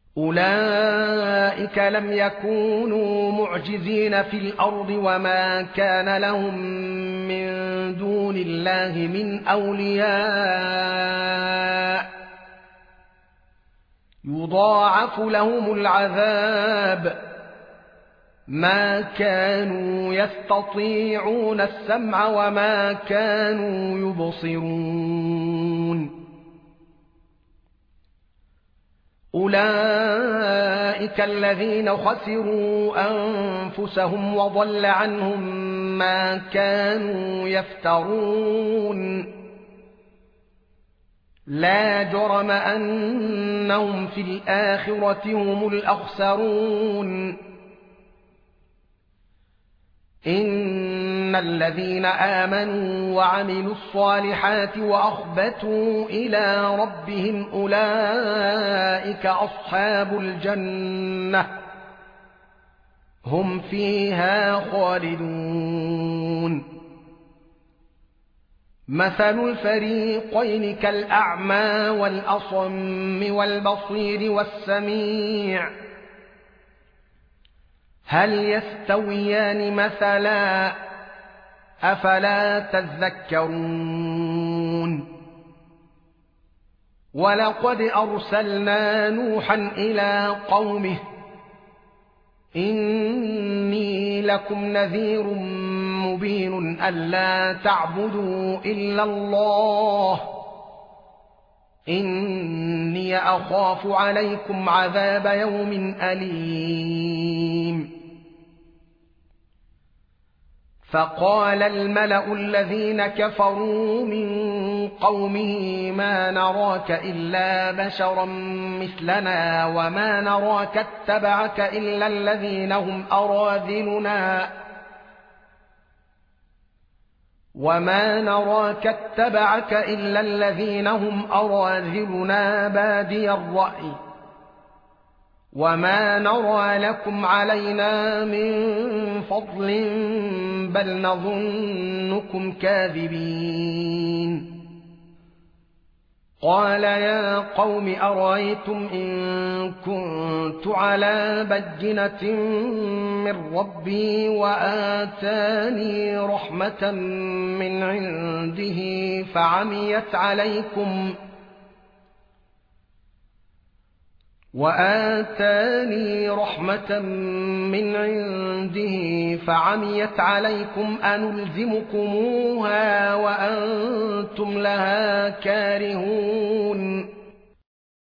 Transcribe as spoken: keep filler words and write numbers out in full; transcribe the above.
أولئك لم يكونوا معجزين في الأرض وما كان لهم من دون الله من أولياء يضاعف لهم العذاب ما كانوا يستطيعون السمع وما كانوا يبصرون أولئك الذين خسروا أنفسهم وضل عنهم ما كانوا يفترون لا جرم أنهم في الآخرة هم الأخسرون إن الذين آمنوا وعملوا الصالحات وأخبتوا إلى ربهم أولئك أصحاب الجنة هم فيها خالدون مثل الفريقين كالأعمى والأصم والبصير والسميع هل يستويان مثلا أفلا تذكرون ولقد أرسلنا نوحا إلى قومه إني لكم نذير مبين ألا تعبدوا إلا الله إني أخاف عليكم عذاب يوم أليم فقال الملأ الذين كفروا من قومه ما نراك إلا بشرا مثلنا وما نراك اتبعك إلا الذين هم أراذلنا وما نراك اتبعك إلا الذين هم أراذلنا بادي الرأي وما نرى لكم علينا من فضل بل نظنكم كاذبين قال يا قوم أرأيتم إن كنت على بينة من ربي وآتاني رحمة من عنده فعميت عليكم وآتاني رحمة من عنده فعميت عليكم أنلزمكموها وأنتم لها كارهون